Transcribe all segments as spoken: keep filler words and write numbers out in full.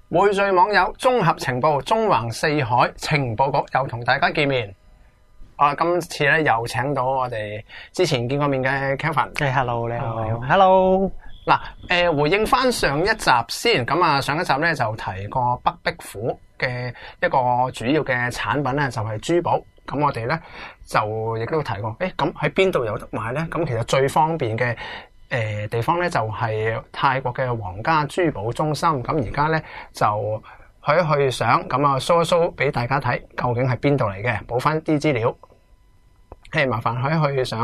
匯聚網友綜合情報，中橫四海情報局又同大家見面。啊，今次咧又請到我哋之前見過面嘅 Kelvin。 誒 ，hello 你好 ，hello。 嗱，誒，回應翻上一集先，咁啊，上一集咧就提過北壁虎嘅一個主要嘅產品咧就係珠寶。咁我哋咧就亦都提過，誒，咁喺邊度有得買咧？咁其實最方便嘅誒地方咧就係泰國嘅皇家珠寶中心。咁而家咧就去一去相，咁啊 show 一 show 俾大家睇，究竟係邊度嚟嘅？補翻啲資料。誒，麻煩去一去相。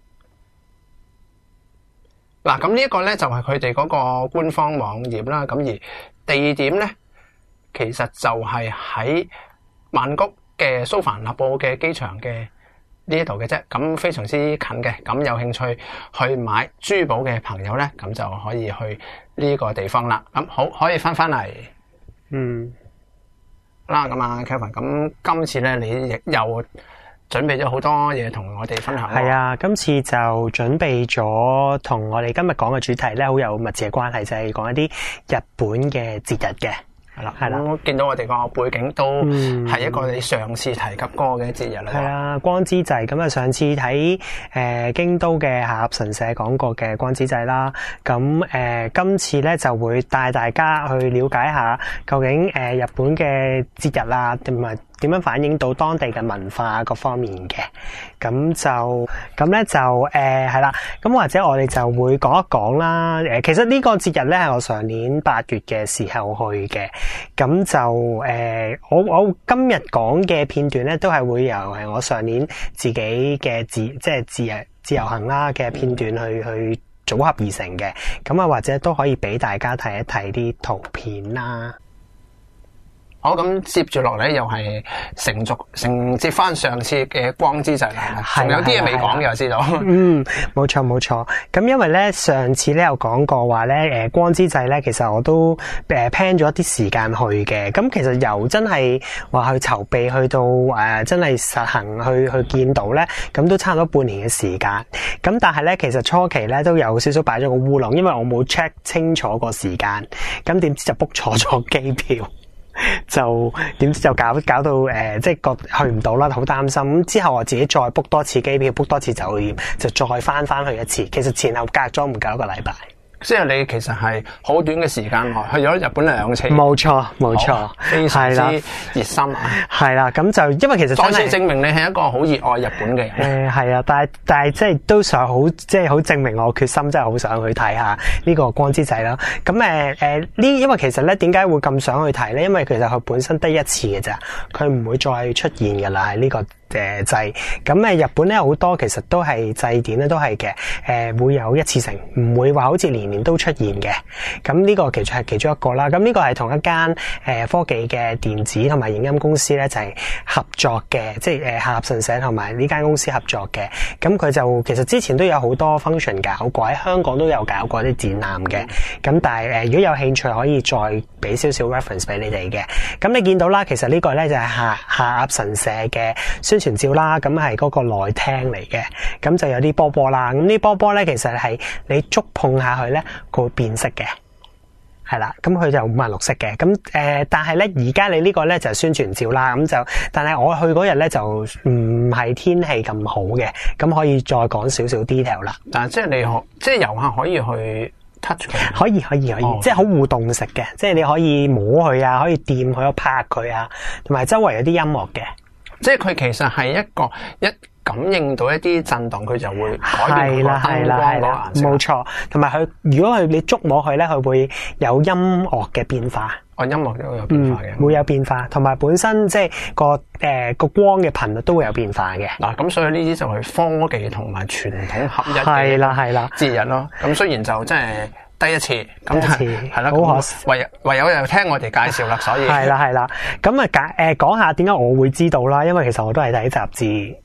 嗱，咁呢一個咧就係佢哋嗰個官方網頁啦。咁而地點咧，其實就係喺曼谷嘅蘇凡納布嘅機場嘅呢一度嘅啫。咁非常之近嘅。咁有興趣去買珠寶嘅朋友咧，咁就可以去呢個地方啦。咁好，可以翻翻嚟。 嗯。 啦，咁啊 Kelvin，咁今次咧你亦又準備咗好多嘢同我哋分享。 係啊，今次就準備咗同我哋今日講嘅主題咧，好有密切嘅關係，就係講一啲日本嘅節日嘅。 係啦，係啦。我見到我哋個背景都係一個你上次提及過嘅節日嚟。 係啊，光之祭。咁啊，上次喺誒、呃、京都嘅下鴨神社講過嘅光之祭啦。咁誒、呃，今次咧就會帶大家去了解下究竟誒、呃、日本嘅節日啊，同埋點樣反映到當地嘅文化各方面嘅。咁就咁咧就誒係啦。咁、呃、或者我哋就會講一講啦。誒，其實呢個節日咧係我上年八月嘅時候去嘅。咁就誒、呃，我我今日講嘅片段咧，都係會由係我上年自己嘅自即係自由自由行啦嘅片段去去組合而成嘅。咁啊，或者都可以俾大家睇一睇啲圖片啦。 好，咁接住落嚟又係承續承接翻上次嘅光之祭啦，仲有啲嘢未講嘅，我知道。 嗯，冇錯冇錯。咁因為咧上次咧有講過話咧，誒光之祭咧，其實我都誒 plan 咗一啲時間去嘅。咁其實由真係話去籌備去到誒、呃、真係實行去去見到咧，咁都差唔多半年嘅時間。咁但係咧，其實初期咧都有少少擺咗個烏龍，因為我冇 check 清楚個時間，咁點知就 book 錯咗機票。就點知就搞搞到誒、呃，即係個去唔到啦，好擔心。咁之後我自己再 book 多次機票，book 多次酒店，就再翻翻去一次。其實前後隔咗唔夠一個禮拜。 即係你其實係好短嘅時間內去咗日本兩次。 冇錯冇錯， 非常之熱心啊！ 係啦，咁就因為其實真係再次證明你係一個好熱愛日本嘅人。誒係啊，但係但係即係都想好，即係好證明我決心，真係好想去睇下呢個光之祭啦。咁誒誒呢，因為其實咧點解會咁想去睇咧？因為其實佢本身得一次嘅咋，佢唔會再出現㗎啦。喺呢個誒祭，咁誒日本咧好多其實都係祭典咧都係嘅，誒會有一次性，唔會話好似年年都出現嘅。咁呢個其實係其中一個啦。咁呢個係同一間誒科技嘅電子同埋影音公司咧就係合作嘅，即係誒下鴨神社同埋呢間公司合作嘅。咁佢就其實之前都有好多 function 搞過，喺香港都有搞過啲展覽嘅。咁但係誒如果有興趣可以再俾少少 reference 俾你哋嘅。咁你見到啦，其實呢個咧就係下下鴨神社嘅宣傳照啦，咁係嗰個內廳嚟嘅，咁就有啲波波啦，咁啲波波咧其實係你觸碰下去咧，佢會變色嘅，係啦，咁佢就五顏六色嘅，咁誒、呃，但係咧而家你呢個咧就係宣傳照啦，咁就，但係我去嗰日咧就唔係天氣咁好嘅，咁可以再講少少 detail 啦。 但係即係你可，即係遊客可以去 touch 佢， 可以可以可以， 哦、 即係好互動式嘅，即係你可以摸佢啊，可以掂佢，拍佢啊，同埋周圍有啲音樂嘅。 即係佢其實係一個一感應到一啲震動，佢就會改變個燈光嗰個顏色。 冇錯，同埋佢如果佢你觸摸佢咧，佢會有音樂嘅變化。 哦，音樂都有變化嘅、 嗯，會有變化，同埋本身即係個誒個光嘅頻率都會有變化嘅。嗱， 咁所以呢啲就係科技同埋傳統合一嘅係啦係啦節日咯。咁雖然就真係第一次，咁係啦， 好可惜， 唯唯有又聽我哋介紹啦，所以係啦係啦。咁啊解誒講下點解我會知道啦？因為其實我都係睇雜誌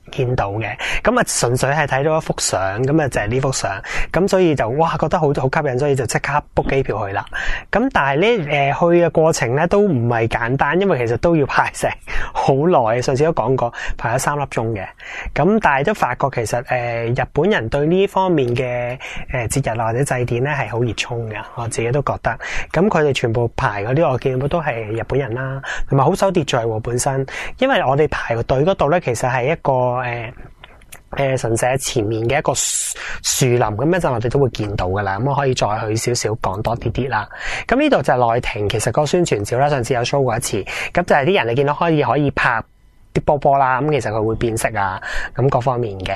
見到嘅。咁啊純粹係睇到一幅相，咁啊就係呢幅相，咁所以就哇覺得好好吸引，所以就即刻 book 機票去啦。咁但係咧誒去嘅過程咧都唔係簡單，因為其實都要排成好耐，上次都講過排咗三粒鐘嘅。咁但係都發覺其實誒、呃、日本人對呢方面嘅誒節日或者祭典咧係好熱衷嘅，我自己都覺得。咁佢哋全部排嗰啲我見到都係日本人啦，同埋好守秩序喎本身。因為我哋排個隊嗰度咧，其實係一個誒誒、呃呃、神社前面嘅一個樹林，咁一陣我哋都會見到噶啦。咁我可以再去少少講多啲啲啦。咁呢度就係內庭，其實個宣傳照啦，上次有 show 過一次。咁就係啲人你見到可以可以拍啲波波啦，咁其實佢會變色啊，咁各方面嘅。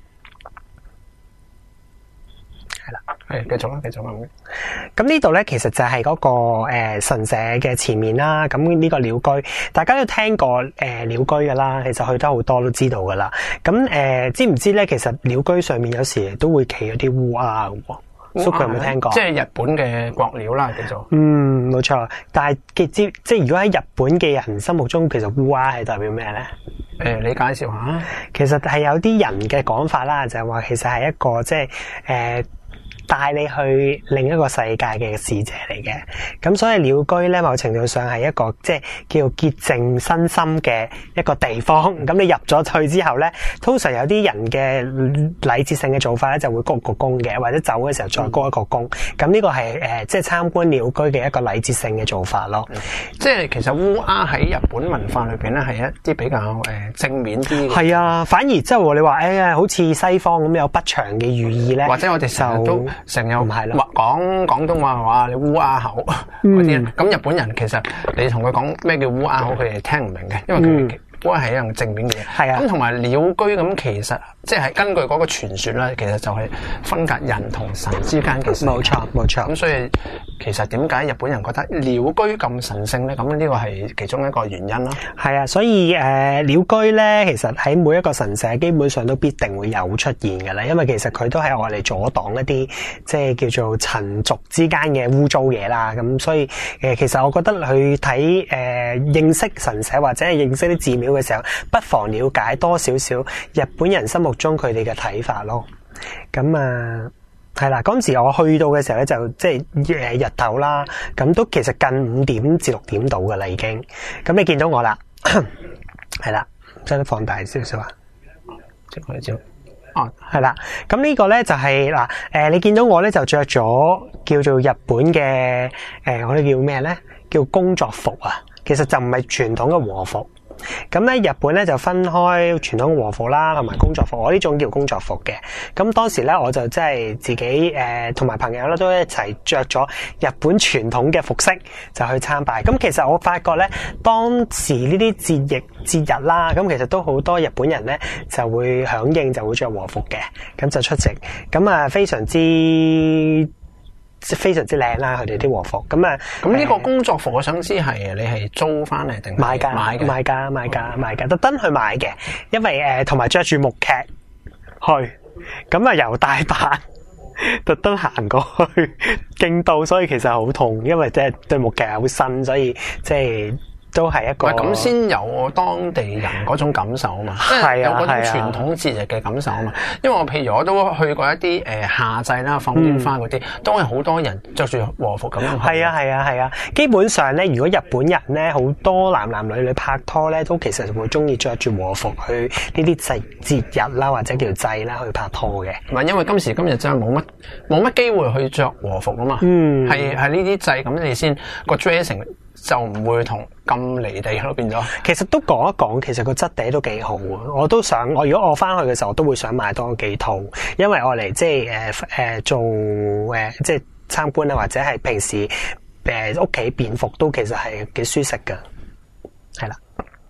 係啦， 係繼續啦，繼續啦。 咁呢度咧，其實就係嗰、那個誒、呃、神社嘅前面啦。咁呢個鳥居，大家都聽過誒、呃、鳥居噶啦，其實去得好多都知道噶啦。咁誒、呃，知唔知咧？其實鳥居上面有時都會企嗰啲烏鴉嘅。蘇佢有冇聽過？ 即係日本嘅國鳥啦，叫做。 嗯，冇錯。但係嘅知，即係如果喺日本嘅人心目中，其實烏鴉係代表咩咧？ 誒、呃，你介紹下。 其實係有啲人嘅講法啦，就係、是、話其實係一個即係誒。呃帶你去另一個世界嘅使者嚟嘅，咁所以鳥居咧，某程度上係一個即係叫做潔淨身心嘅一個地方。咁你入咗去之後咧，通常有啲人嘅禮節性嘅做法咧，就會鞠個躬嘅，或者走嘅時候再鞠一個躬。咁呢個係誒即係參觀鳥居嘅一個禮節性嘅做法咯。 嗯、即係其實烏鴉喺日本文化裏邊咧，係一啲比較誒正面啲嘅。 係啊，反而即係你話誒、哎，好似西方咁有不祥嘅寓意咧， 或者我哋成日都。成日唔係咯， 講廣東話話你烏鴉口嗰啲，咁、嗯、日本人其實你同佢講咩叫烏鴉口，佢哋聽唔明嘅，因為佢哋烏鴉係一樣正面嘅嘢。係啊，咁同埋鳥居咁，其實即係根據嗰個傳說咧，其實就係分隔人同神之間嘅事。冇錯，冇錯。咁所以其實點解日本人覺得鳥居咁神聖咧？咁呢個係其中一個原因啦。係啊， 所以誒、呃、鳥居咧，其實喺每一個神社基本上都必定會有出現㗎啦，因為其實佢都係我哋阻擋一啲即係叫做塵族之間嘅污糟嘢啦。咁所以誒、呃，其實我覺得去睇誒、呃、認識神社或者係認識啲寺廟嘅時候，不妨了解多少少日本人心目中佢哋嘅睇法咯。咁啊〜係啦，嗰陣時我去到嘅時候咧，就即係誒日頭啦，咁都其實近五點至六點到噶啦，已經。咁你見到我啦，係啦，將啲放大少少啊，即係照。哦，係啦，咁呢個咧就係、是、嗱，誒、呃，你見到我咧就着咗叫做日本嘅誒、呃，我哋叫咩咧？叫工作服啊，其實就唔係傳統嘅和服。咁咧，日本咧就分開傳統和服啦，同埋工作服。我呢種叫工作服嘅。咁當時咧，我就即係自己誒，同、呃、埋朋友咧都一齊着咗日本傳統嘅服飾就去參拜。咁其實我發覺咧，當時呢啲節日節日啦，咁其實都好多日本人咧就會響應，就會着和服嘅，咁就出席。咁啊，非常之。非常之靚啦，佢哋啲和服咁啊！ 咁呢個工作服，我想知係你係租翻嚟定買㗎？買嘅，買㗎，買㗎，買㗎，特登去買嘅，因為誒同埋着住木屐去，咁啊由大阪特登行過去京都，所以其實好痛，因為即係對木屐好新，所以即係。都係一個咁先有當地人嗰種感受啊嘛，即係有嗰種傳統節日嘅感受啊嘛。因為我譬如我都去過一啲誒、呃、夏祭啦、放煙花嗰啲，嗯、都係好多人着住和服咁樣。 係啊係啊係啊，基本上咧，如果日本人咧好多男男女女拍拖咧，都其實會中意着住和服去呢啲節節日啦，或者叫祭啦去拍拖嘅。 唔係因為今時今日真係冇乜冇乜機會去着和服啊嘛。 嗯， 係係呢啲祭咁你先個 dressing。就唔會同咁離地咯，變咗。 其實都講一講，其實個質地都幾好啊！我都想，我如果我翻去嘅時候，我都會想買多幾套，因為我嚟即係誒誒做誒、呃、即係參觀啊，或者係平時誒屋企便服都其實係幾舒適噶，係啦。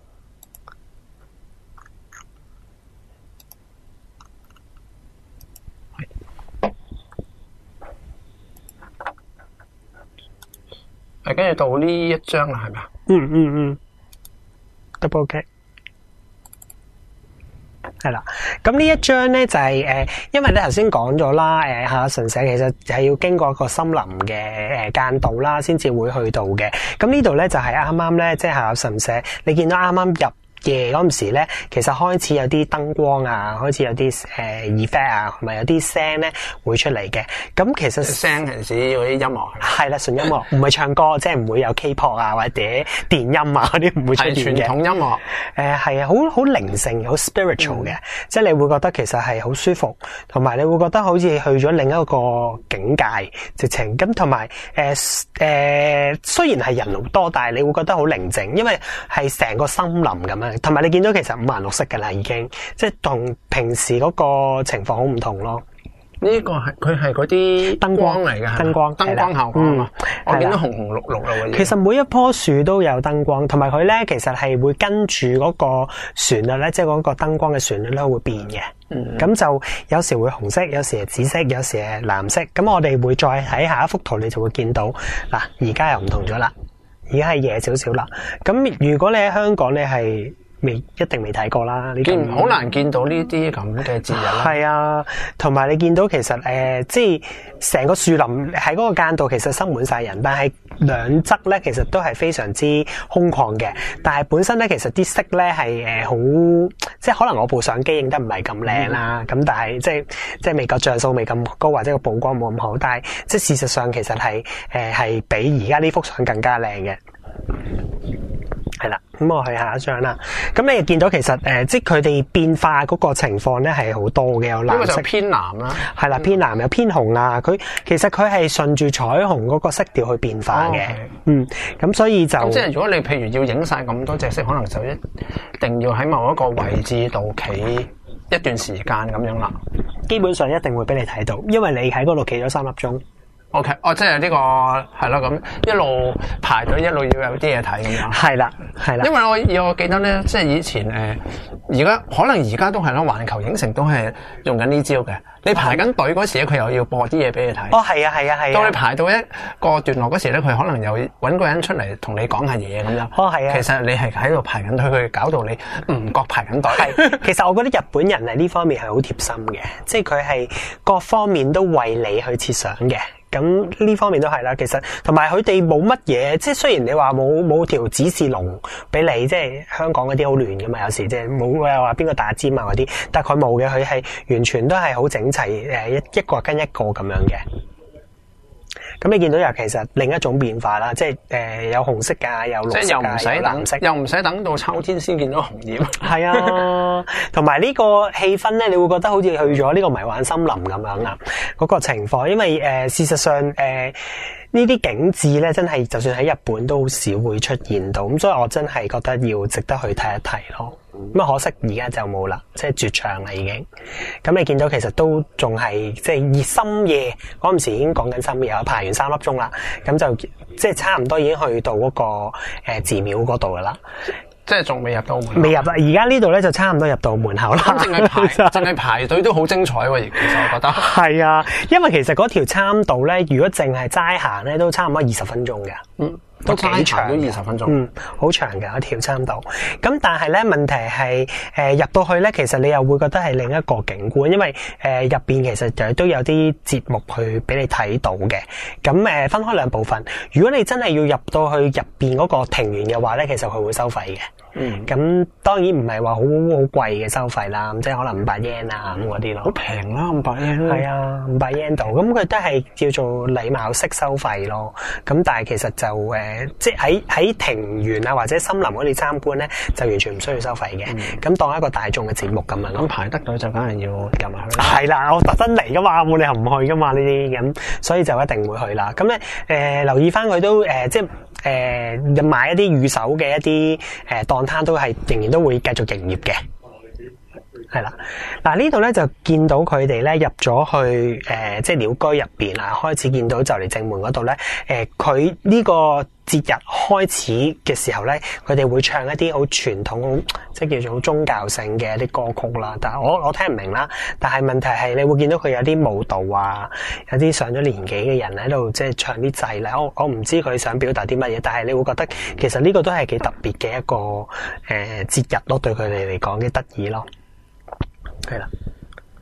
係跟住到呢一張啦，係咪啊？ 嗯嗯嗯 ，double OK，係啦。咁呢一張咧就係、是、誒，因為咧頭先講咗啦，誒下神社其實係要經過一個森林嘅誒間道啦，先至會去到嘅。咁呢度咧就係啱啱咧，即係下神社，你見到啱啱入夜嗰陣時咧，其實開始有啲燈光啊，開始有啲誒 effect 啊，同埋有啲聲咧會出嚟嘅。咁其實聲係指嗰啲音樂係啦，純音樂，唔係唱歌，即係唔會有 K-pop 啊或者電音啊嗰啲唔會出現嘅。 係傳統音樂。 誒係啊，好好靈性，好 spiritual 嘅，嗯、即係你會覺得其實係好舒服，同埋你會覺得好似去咗另一個境界，直情咁同埋誒誒，雖然係人好多，但係你會覺得好寧靜，因為係成個森林咁樣，同埋你見到其實五顏六色㗎啦，已經即係同平時嗰個情況好唔同咯。 呢個係佢係嗰啲燈光嚟嘅， 燈光燈光效果啊嘛。我見到紅紅綠綠啦。 其實每一棵樹都有燈光，同埋佢咧其實係會跟住嗰個旋律咧，即係嗰個燈光嘅旋律咧會變嘅。嗯，咁就有時會紅色，有時係紫色，有時係藍色。咁我哋會再睇下一幅圖，你就會見到嗱，而家又唔同咗啦，而家係夜少少啦。咁如果你喺香港，你係未一定未睇過啦，你見好難見到呢啲咁嘅節日啦。 係啊，同埋你見到其實誒、呃，即係成個樹林喺嗰個間道其實塞滿晒人，但係兩側咧其實都係非常之空曠嘅。但係本身咧其實啲色咧係誒好，即係可能我部相機影得唔係咁靚啦，咁、嗯、但係即係即係未夠像素未咁高，或者個曝光冇咁好，但係即係事實上其實係誒係比而家呢幅相更加靚嘅。係啦，咁我去下一張啦。咁你見到其實誒、呃，即係佢哋變化嗰個情況咧係好多嘅，有藍色偏藍啦， 係啦，偏藍有偏紅啊。佢其實佢係順住彩虹嗰個色調去變化嘅。哦 okay. 嗯，咁所以就即係如果你譬如要影晒咁多隻色，可能就一定要喺某一個位置度企一段時間咁樣啦。 基本上一定會俾你睇到，因為你喺嗰度企咗三粒鐘。 O K，哦，即係呢個係咯，咁一路排隊，一路要有啲嘢睇咁樣。係啦，係啦。 因為我我記得咧，即係以前誒，而家可能而家都係咯，環球影城都係用緊呢招嘅。你排緊隊嗰時咧，佢又要播啲嘢俾你睇。 哦，係啊，係啊，係啊。 到你排到一個段落嗰時咧，佢可能又搵個人出嚟同你講下嘢咁樣。 哦，係啊。 其實你係喺度排緊隊，佢搞到你唔覺排緊隊。 係，其實我覺得日本人喺呢方面係好貼心嘅，即係佢係各方面都為你去設想嘅。咁呢方面都係啦，其實同埋佢哋冇乜嘢，即係雖然你話冇冇條指示龍俾你，即係香港嗰啲好亂噶嘛，有時即係冇又話邊個打尖啊嗰啲，但係佢冇嘅，佢係完全都係好整齊，誒一一個跟一個咁樣嘅。咁你見到又其實另一種變化啦，即係誒、呃、有紅色㗎，有綠色㗎，有藍色， 又唔使等到秋天先見到紅葉。係啊，同埋呢個氣氛咧，你會覺得好似去咗呢個迷幻森林咁樣啊，嗰、那個情況，因為誒、呃、事實上誒。呃呢啲景緻咧，真係就算喺日本都好少會出現到，咁所以我真係覺得要值得去睇一睇咯。咁啊，可惜而家就冇啦，即係絕唱啦已經。咁你見到其實都仲係即係熱深夜嗰陣時已經講緊深夜，我排完三粒鐘啦，咁就即係差唔多已經去到嗰、那個誒、呃、寺廟嗰度噶啦。 即係仲未入到門， 未入啦。而家呢度咧就差唔多入到門口啦。 咁淨係排，淨係排隊都好精彩喎。其實我覺得係啊，因為其實嗰條參道咧，如果淨係齋行咧，都差唔多二十分鐘嘅。嗯，都幾長，都二十分鐘。嗯，好長嘅一條參道。咁但係咧問題係，誒、呃、入到去咧，其實你又會覺得係另一個景觀，因為誒入邊其實就都有啲節目去俾你睇到嘅。咁誒、呃、分開兩部分。如果你真係要入到去入邊嗰個庭園嘅話咧，其實佢會收費嘅。嗯，咁當然唔係話好好貴嘅收費啦，即係可能五百 yen 啊咁嗰啲咯。好平啦，五百 yen。係啊，五百 yen 度，咁佢都係叫做禮貌式收費咯。咁但係其實就誒、呃，即係喺喺庭園啊或者森林嗰度參觀咧，就完全唔需要收費嘅。咁、嗯、當一個大眾嘅節目咁樣咯。咁排得隊就梗係要入埋去啦。係啦，我特登嚟噶嘛，冇理由唔去噶嘛呢啲咁，所以就一定會去啦。咁咧誒，留意翻佢都誒、呃，即係。誒、呃，買一啲預售嘅一啲誒檔攤都係仍然都會繼續營業嘅，係啦。嗱呢度咧就見到佢哋咧入咗去誒、呃，即係鳥居入邊啊，開始見到就嚟正門嗰度咧，誒、呃，佢呢個節日開始嘅時候咧，佢哋會唱一啲好傳統，即係叫做好宗教性嘅一啲歌曲啦。但係我我聽唔明啦。但係問題係你會見到佢有啲舞蹈啊，有啲上咗年紀嘅人喺度即係唱啲祭禮。我我唔知佢想表達啲乜嘢，但係你會覺得其實呢個都係幾特別嘅一個誒、呃、節日咯，對佢哋嚟講幾得意咯。係啦。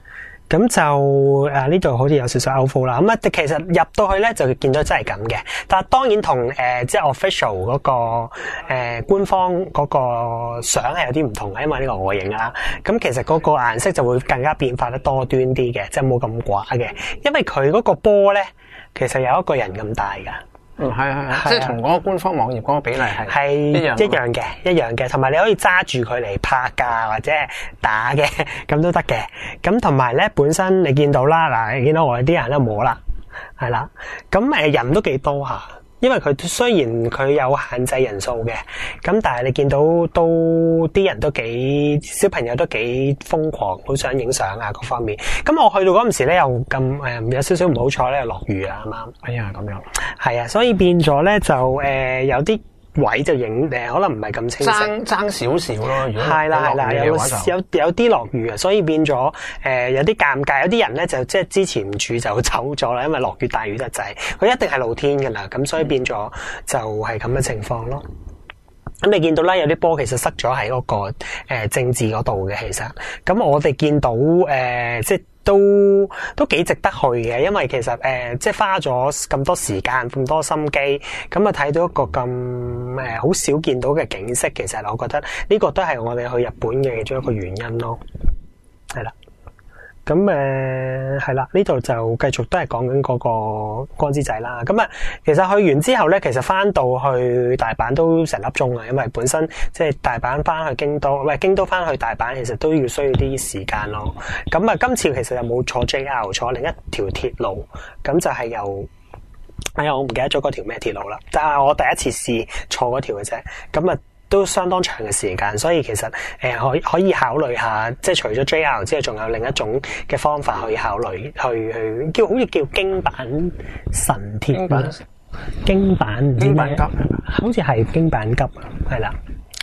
咁就誒呢度好似有少少 outflow 啦，咁啊其實入到去咧就見到真係咁嘅，但係當然同誒、呃、即係 official 嗰、那個誒、呃、官方嗰個相係有啲唔同嘅，因為呢個外形啦，咁其實嗰個顏色就會更加變化得多端啲嘅，即係冇咁寡嘅，因為佢嗰個波咧其實有一個人咁大噶。 嗯，係係係，即係同嗰個官方網頁嗰個比例係係一樣一樣嘅，一樣嘅，同埋你可以揸住佢嚟拍㗎或者打嘅，咁都得嘅。咁同埋咧，本身你見到啦，嗱，你見到我哋啲人都摸啦，係啦。咁誒人都幾多下，因為佢雖然佢有限制人數嘅，咁但係你見到都啲人都幾小朋友都幾瘋狂，好想影相啊各方面。咁我去到嗰陣時咧，又咁誒有少少唔好彩咧，又落雨啊啱啱。 哎呀咁樣， 係啊，所以變咗咧就誒、呃、有啲位就影誒可能唔係咁清晰， 爭爭少少咯。如果係啦係啦，有有有啲落雨啊，所以變咗誒、呃、有啲尷尬，有啲人咧就即係之前唔住就走咗啦，因為落雨大雨得滯，佢一定係露天噶啦，咁所以變咗就係咁嘅情況咯。咁你見到啦，有啲波其實塞咗喺嗰個誒、呃、政治嗰度嘅，其實咁我哋見到誒、呃、即係。都都幾值得去嘅，因為其實誒、呃，即係花咗咁多時間、咁多心機，咁啊睇到一個咁誒好少見到嘅景色，其實我覺得呢個都係我哋去日本嘅其中一個原因咯。係啦，咁誒係啦，呢度就繼續都係講緊嗰個光之仔啦。咁啊，其實去完之後咧，其實翻到去大阪都成粒鐘啊，因為本身即係大阪翻去京都，喂京都翻去大阪，其實都要需要啲時間咯。咁啊，今次其實又冇坐 J R， 坐另一條鐵路，咁就係由哎呀，我唔記得咗嗰條咩鐵路啦，但係我第一次試坐嗰條嘅啫。咁啊。都相當長嘅時間，所以其實誒可、呃、可以考慮下，即係除咗 J R 之外，仲有另一種嘅方法可以考慮，去去叫好似叫京阪神鐵啦，京阪唔知咩，好似係京阪急，係啦。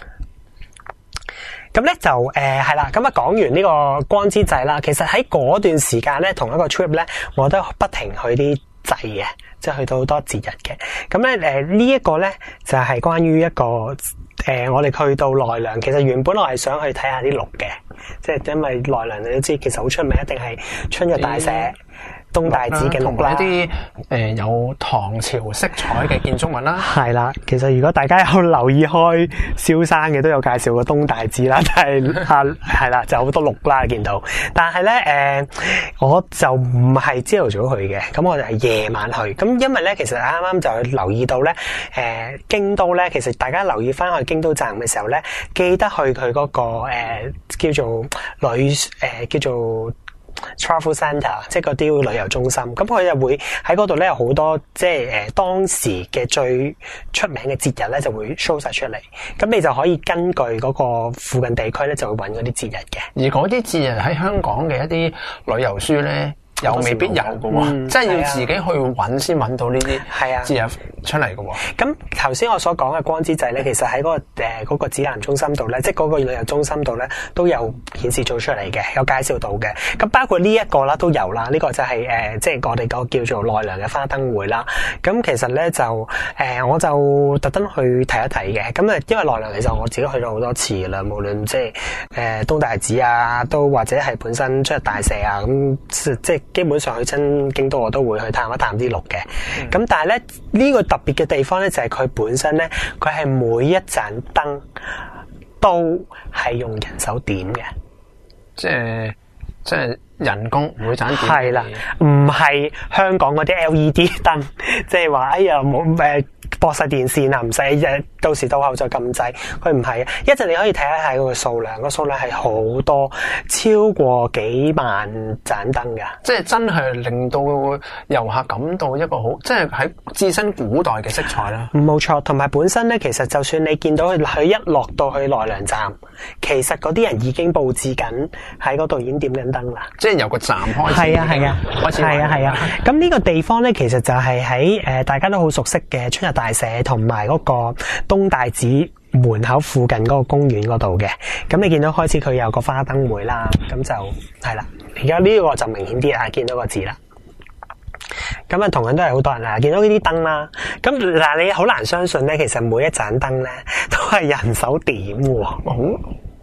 咁咧就誒係啦，咁啊講完呢個光之祭啦，其實喺嗰段時間咧，同一個 trip 咧，我都不停去啲祭嘅，即係去到好多節日嘅。咁咧誒呢一個咧就係關於一個誒、呃、我哋去到奈良，其實原本我係想去睇下啲鹿嘅，即係因為奈良你都知其實好出名，一定係春日大社。嗯東大寺嘅鹿啦， 一啲誒有唐朝色彩嘅建築物啦， 係啦。其實如果大家有留意開蕭生嘅，都有介紹過東大寺啦，但係啊係啦，就好多鹿啦見到。但係咧誒，我就唔係朝頭早去嘅，咁我就係夜晚去。咁因為咧，其實啱啱就留意到咧，誒、呃、京都咧，其實大家留意翻去京都站嘅時候咧，記得去佢嗰、那個誒、呃、叫做旅誒、呃、叫做。Travel Center 即係嗰啲旅遊中心，咁佢就會喺嗰度咧有好多即係誒當時嘅最出名嘅節日咧就會 show 晒出嚟，咁你就可以根據嗰個附近地區咧就會揾嗰啲節日嘅。 而嗰啲節日喺香港嘅一啲旅遊書咧，又未必有嘅喎，嗯、即係要自己去揾先揾到呢啲節日出嚟嘅喎。 咁頭先我所講嘅光之祭咧，其實喺嗰、嗰個誒、呃嗰個指南中心度咧，即係嗰個旅遊中心度咧都有顯示做出嚟嘅，有介紹到嘅。咁包括呢一個啦都有啦，呢、呢個就係、係、誒、呃、即係我哋個叫做奈良嘅花燈會啦。咁其實咧就誒、呃、我就特登去睇一睇嘅。咁啊，因為奈良其實我自己去咗好多次啦，無論即係誒、呃、東大寺啊，都或者係本身出入大社啊，咁即係。基本上去親京都我都會去探一探啲鹿嘅，咁、嗯、但係咧呢、呢個特別嘅地方咧就係、是、佢本身咧，佢係每一盞燈都係用人手點嘅，即係即係人工每盞點係啦，唔係香港嗰啲 L E D 燈，即係話哎呀冇誒駁晒電線啊，唔使誒到時到後再撳掣，佢唔係啊，一陣你可以睇一下嗰個數量，個數量係好多，超過幾萬盞燈噶， 即係真係令到遊客感到一個好，即係喺置身古代嘅色彩啦。 冇錯，同埋本身咧，其實就算你見到佢佢一落到去奈良站，其實嗰啲人已經佈置緊喺嗰度已經點緊燈啦。 即係由個站開始， 係啊係啊， 開始係啊係啊。咁呢個地方咧，其實就係喺誒大家都好熟悉嘅春日大社同埋嗰個東大寺門口附近嗰個公園嗰度嘅。咁你見到開始佢有個花燈會啦，咁就係啦。而家呢個就明顯啲啊，見到個字啦。咁啊，同樣都係好多人啊，見到呢啲燈啦。咁嗱，你好難相信咧，其實每一盞燈咧都係人手點喎。 好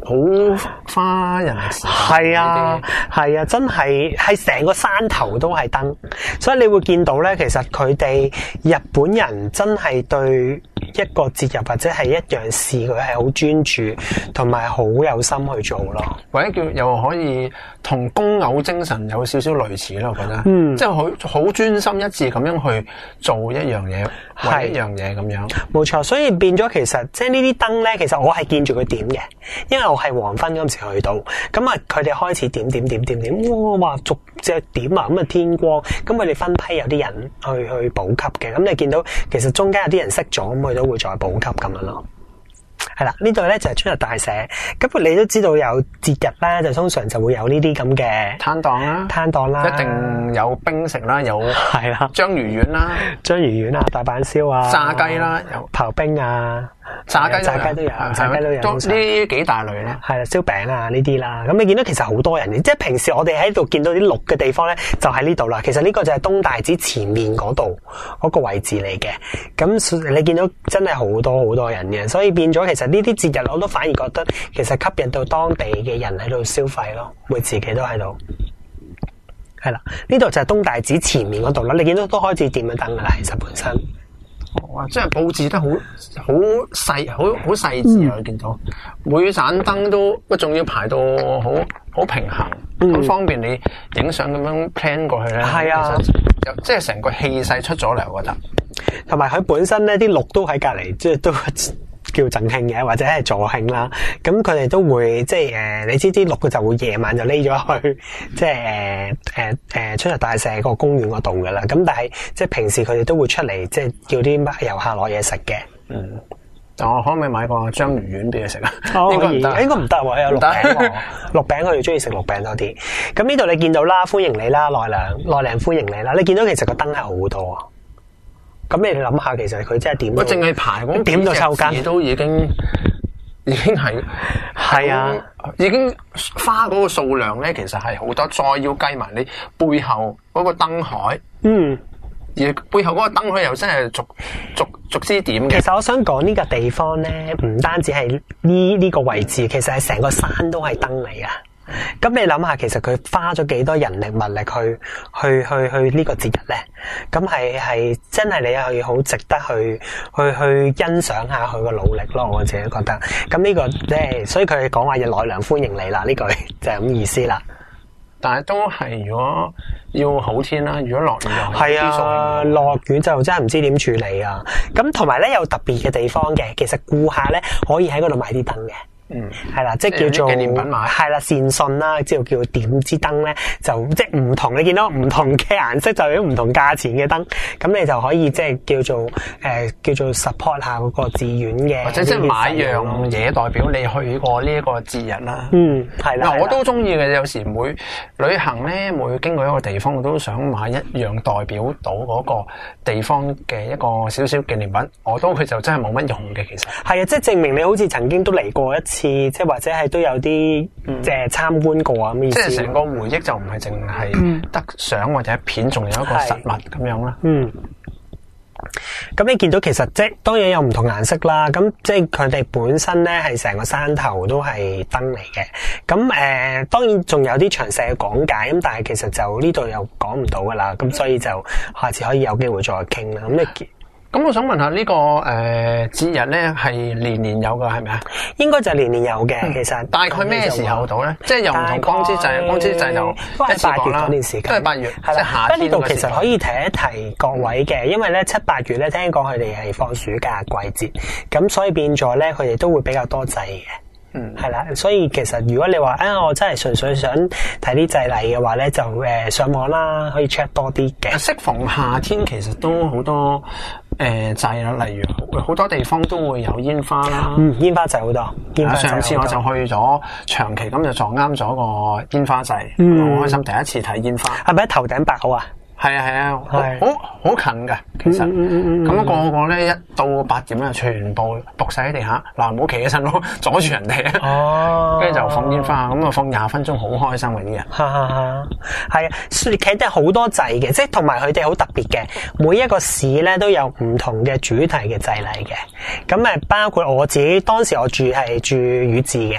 好花人力時間。 係啊，係啊，真係係成個山頭都係燈，所以你會見到咧，其實佢哋日本人真係對一個節日或者係一樣事，佢係好專注同埋好有心去做咯。 或者叫又可以同公牛精神有少少類似咯，我覺得， 嗯， 即係好好專心一致咁樣去做一樣嘢， 係為一樣嘢咁樣。 冇錯，所以變咗其實即係呢啲燈咧，其實我係見住佢點嘅，因為我係黃昏嗰陣時去到，咁啊佢哋開始點點點點點，哇哇逐隻點啊，咁啊天光，咁佢哋分批有啲人去去補給嘅，咁你見到其實中間有啲人熄咗，咁佢都會再補給咁樣咯。係啦，呢度咧就係春日大社，咁你都知道有節日啦，就通常就會有呢啲咁嘅攤檔啦， 攤檔啦， 一定有冰食啦，有係啦， 章魚丸啦， 章魚丸啊，大阪燒啊， 炸雞啦，有刨冰啊。 炸雞炸雞都有，炸雞都有， 都呢幾大類咧。 係啦，燒餅啊呢啲啦，咁你見到其實好多人嘅，即係平時我哋喺度見到啲綠嘅地方咧，就喺呢度啦。其實呢個就係東大寺前面嗰度嗰個位置嚟嘅。咁你見到真係好多好多人嘅，所以變咗其實呢啲節日我都反而覺得其實吸引到當地嘅人喺度消費咯，會自己都喺度。係啦，呢度就係東大寺前面嗰度啦。你見到都開始點咗燈噶啦，其實本身。 哇！即係佈置得好好細，好好細緻啊！你見到每盞燈都，喂，仲要排到好好平衡，咁、嗯、方便你影相咁樣 plan 過去咧。係啊，其實即係成個氣勢出咗嚟，我覺得。 同埋佢本身咧，啲鹿都喺隔離，即係都叫贈慶嘅，或者係助慶啦。咁佢哋都會即係誒，你知啲鹿佢就會夜晚就匿咗去，即係誒誒誒春日大社個公園嗰度噶啦。咁但係即係平時佢哋都會出嚟，即係叫啲遊客攞嘢食嘅。嗯， 但我可唔可以買個章魚丸俾佢食啊？ 哦、 應該唔得， 應該唔得喎，有鹿餅喎。鹿餅佢哋中意食鹿餅多啲。咁呢度你見到啦，歡迎你啦，奈良奈良歡迎你啦。你見到其實個燈係好多啊。咁你諗下，其實佢真係點？ 我淨係排嗰點到抽筋， 都已經已經係係啊， 已經花嗰個數量咧，其實係好多。再要計埋你背後嗰個燈海， 嗯， 而背後嗰個燈海又真係逐逐逐支點嘅。 其實我想講呢個地方咧，唔單止係呢呢個位置，其實係成個山都係燈嚟啊！咁你諗下，其實佢花咗幾多人力物力去去去去呢個節日咧？咁係係真係你係好值得去去去欣賞下佢個努力咯。我自己覺得。咁呢個即係，所以佢講話要奈良歡迎你啦，呢句就係咁意思啦。 但係都係如果要好天啦，如果落雨又係啊，落雨就真係唔知點處理啊。咁同埋咧有特別嘅地方嘅，其實顧客咧可以喺嗰度買啲燈嘅。嗯，係啦，即係叫做紀念品買， 係啦，善信啦，之後叫點支燈咧，就即係唔同，你見到唔同嘅顏色就有唔同價錢嘅燈，咁你就可以即係叫做誒、呃、叫做 support 下嗰個寺院嘅， 或者即係買樣嘢代表你去過呢一個節日啦。 嗯，係啦， 嗱我都中意嘅，有時每旅行咧，每經過一個地方，我都想買一樣代表到嗰個地方嘅一個少少紀念品。我都佢就真係冇乜用嘅，其實係啊，即係證明你好似曾經都嚟過一次。即係或者係都有啲即係參觀過啊，咁意思。 即係成個回憶就唔係淨係得相或者片，仲有一個實物咁樣啦。嗯。 咁你見到其實即係當然有唔同顏色啦，咁即係佢哋本身咧係成個山頭都係燈嚟嘅。咁誒、呃，當然仲有啲詳細嘅講解，咁但係其實就呢度又講唔到噶啦。咁所以就下次可以有機會再傾啦。咁你。 咁我想問下、這個呃、呢個誒節日咧係年年有噶係咪啊？ 應該就年年有嘅、嗯，其實大概咩時候到咧？即係又唔同光之祭，光之祭就一次過啦。都係八月，係啦。夏天。呢度其實可以提一提各位嘅，因為咧七八月咧聽講佢哋係放暑假季節，咁所以變咗咧佢哋都會比較多祭嘅。嗯，係啦，所以其實如果你話啊，我真係純粹想睇啲祭禮嘅話咧，就誒、呃、上網啦，可以 check 多啲嘅。 適逢夏天，其實都好多誒祭啦，例如好多地方都會有煙花啦。 嗯，煙花祭好多。煙花祭好多。上次我就去咗長期，咁就撞啱咗個煙花祭，好、嗯、開心，第一次睇煙花。 係咪喺頭頂白好啊？ 係啊係啊，好好近噶，其實咁、嗯嗯嗯嗯、個個咧一到八點咧，全部仆晒喺地下，嗱唔好企起身咯，阻住人哋。哦，跟住就放煙花，咁啊放廿分鐘，好開心嘅啲人。哈哈哈，係啊，其實係好多祭嘅，即係同埋佢哋好特別嘅，每一個市咧都有唔同嘅主題嘅祭禮嘅。咁誒，包括我自己當時我住係住宇治嘅。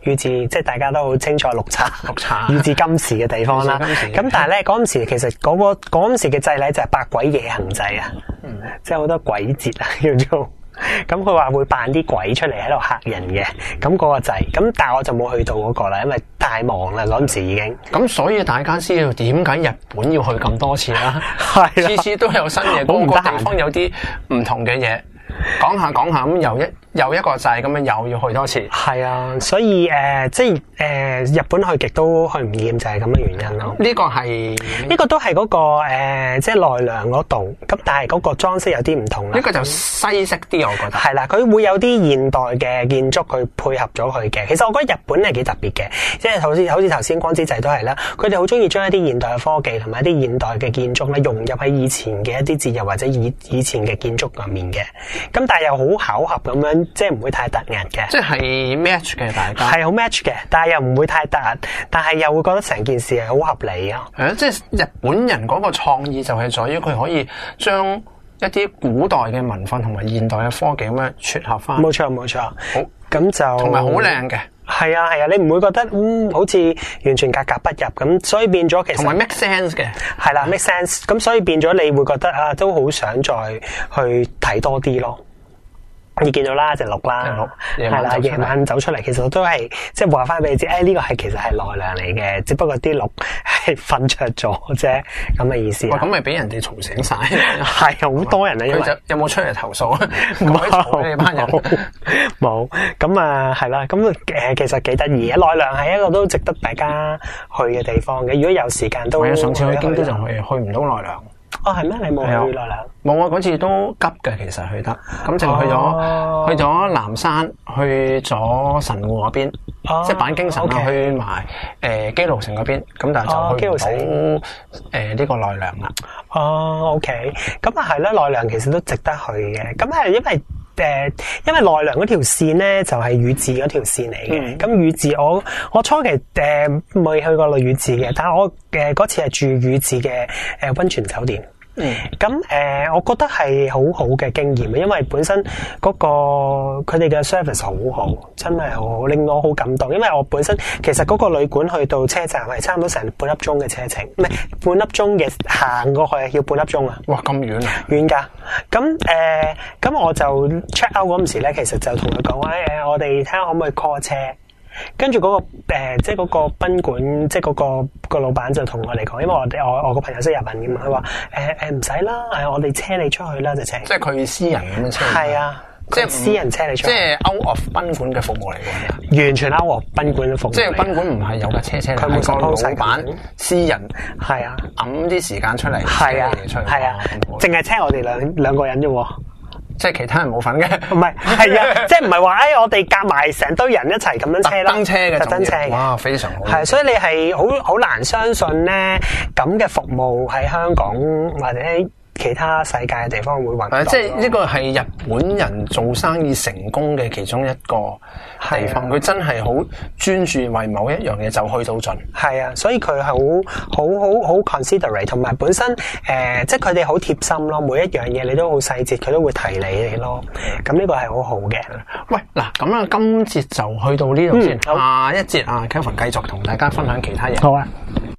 宇治即係大家都好清楚綠茶， 綠茶宇治金時嘅地方啦。咁但係咧嗰陣時其實嗰、嗰個嗰陣時嘅祭禮就係百鬼夜行祭啊，嗯、即係好多鬼節啊叫做。咁佢話會扮啲鬼出嚟喺度嚇人嘅，咁嗰個祭，咁但係我就冇去到嗰個啦，因為太忙啦嗰陣時已經。咁所以大家知道點解日本要去咁多次啦？ 係次次都有新嘢，嗰個地方有啲唔同嘅嘢。講下講下咁又一又一個掣咁樣又要去多次。係啊，所以誒、呃、即係誒、呃、日本去極都去唔厭就係咁嘅原因咯。 呢個係呢個都係嗰、那個誒、呃、即係奈良嗰度，咁但係嗰個裝飾有啲唔同啦。 呢個就西式啲，我覺得係啦，佢會有啲現代嘅建築去配合咗佢嘅。其實我覺得日本係幾特別嘅，即係好似好似頭先光之祭都係啦，佢哋好中意將一啲現代嘅科技同埋一啲現代嘅建築咧融入喺以前嘅一啲節日或者以以前嘅建築入面嘅。咁但係又好巧合咁樣，即係唔會太突兀嘅， 即係 match 嘅，大家係好 match 嘅，但係又唔會太突，但係又會覺得成件事係好合理啊！ 係啊，即係日本人嗰個創意就係在於佢可以將一啲古代嘅文化同埋現代嘅科技咁樣撮合翻。 冇錯冇錯，好咁就同埋好靚嘅。 係啊係啊，你唔會覺得嗯好似完全格格不入咁，所以變咗其實同埋 make sense 嘅。 係啦 make sense，咁所以變咗你會覺得啊，都好想再去睇多啲咯。你見到啦，隻鹿啦，係啦，夜晚走出嚟，其實都係即係話翻俾你知，誒呢個係其實係奈良嚟嘅，只不過啲鹿係瞓着咗啫，咁嘅意思。 哇，咁咪俾人哋嘈醒晒， 係好多人啊，因為佢就有冇出嚟投訴啊？冇，呢班人冇。咁啊，係啦，咁誒其實幾得意嘅，奈良係一個都值得大家去嘅地方嘅。如果有時間都， 上次去京都就去去唔到奈良。 哦，係咩？你冇去奈良？ 冇啊！嗰次都急嘅，其實去得，咁就去咗、哦、去咗南山，去咗神戶嗰邊，哦、即係阪京神啊，okay. 去埋誒姬路城嗰邊，咁但係就去唔到誒呢個奈良啦。 哦，OK，咁啊係啦，奈良其實都值得去嘅，咁係因為。誒、呃，因為奈良嗰條線咧就係、是、宇治嗰條線嚟嘅，咁宇治我我初期誒未、呃、去過宇治嘅，但係我誒嗰、呃、次係住宇治嘅誒溫泉酒店。嗯，咁誒、呃，我覺得係好好嘅經驗，因為本身嗰、那個佢哋嘅 service 好好，真係好好，令我好感動。因為我本身其實嗰個旅館去到車站係差唔多成半粒鐘嘅車程，唔係半粒鐘嘅行過去要半粒鐘啊！ 哇，咁遠啊！ 遠噶，咁誒，咁、呃、我就 check out 嗰陣時咧，其實就同佢講話誒，我哋睇下可唔可以 call 車。跟住嗰、那個誒、呃，即係嗰個賓館，即係嗰、那個、那個老闆就同我哋講，因為我哋我我個朋友識日文嘅嘛，佢話誒誒唔使啦，係我哋車你出去啦，直情。 即係佢私人咁樣車。 係啊，即係私人車你出去。 即係 out of 賓館嘅服務嚟嘅。 完全 out of 賓館嘅服務。 即係賓館唔係有架車車，佢係個老闆私人。 係啊， 揞啲時間出嚟。 係啊，係啊，淨係車我哋兩兩個人啫喎。 即係其他人冇份嘅， 唔係，係啊，即係唔係話誒，我哋夾埋成堆人一齊咁樣車啦，特登車嘅，特登車嘅， 哇，非常好。 係，所以你係好好難相信咧，咁嘅服務喺香港或者喺其他世界嘅地方會揾到。 即係呢個係日本人做生意成功嘅其中一個地方，佢真係好專注為某一樣嘢就去到盡。 係啊，所以佢係好好好好 considerate， 同埋本身誒、呃，即係佢哋好貼心咯。每一樣嘢你都好細節，佢都會提你你咯。咁呢個係好好嘅。 喂，嗱，咁啊，今節就去到呢度先，嗯、下一節啊 Kelvin 繼續同大家分享其他嘢。 好啊。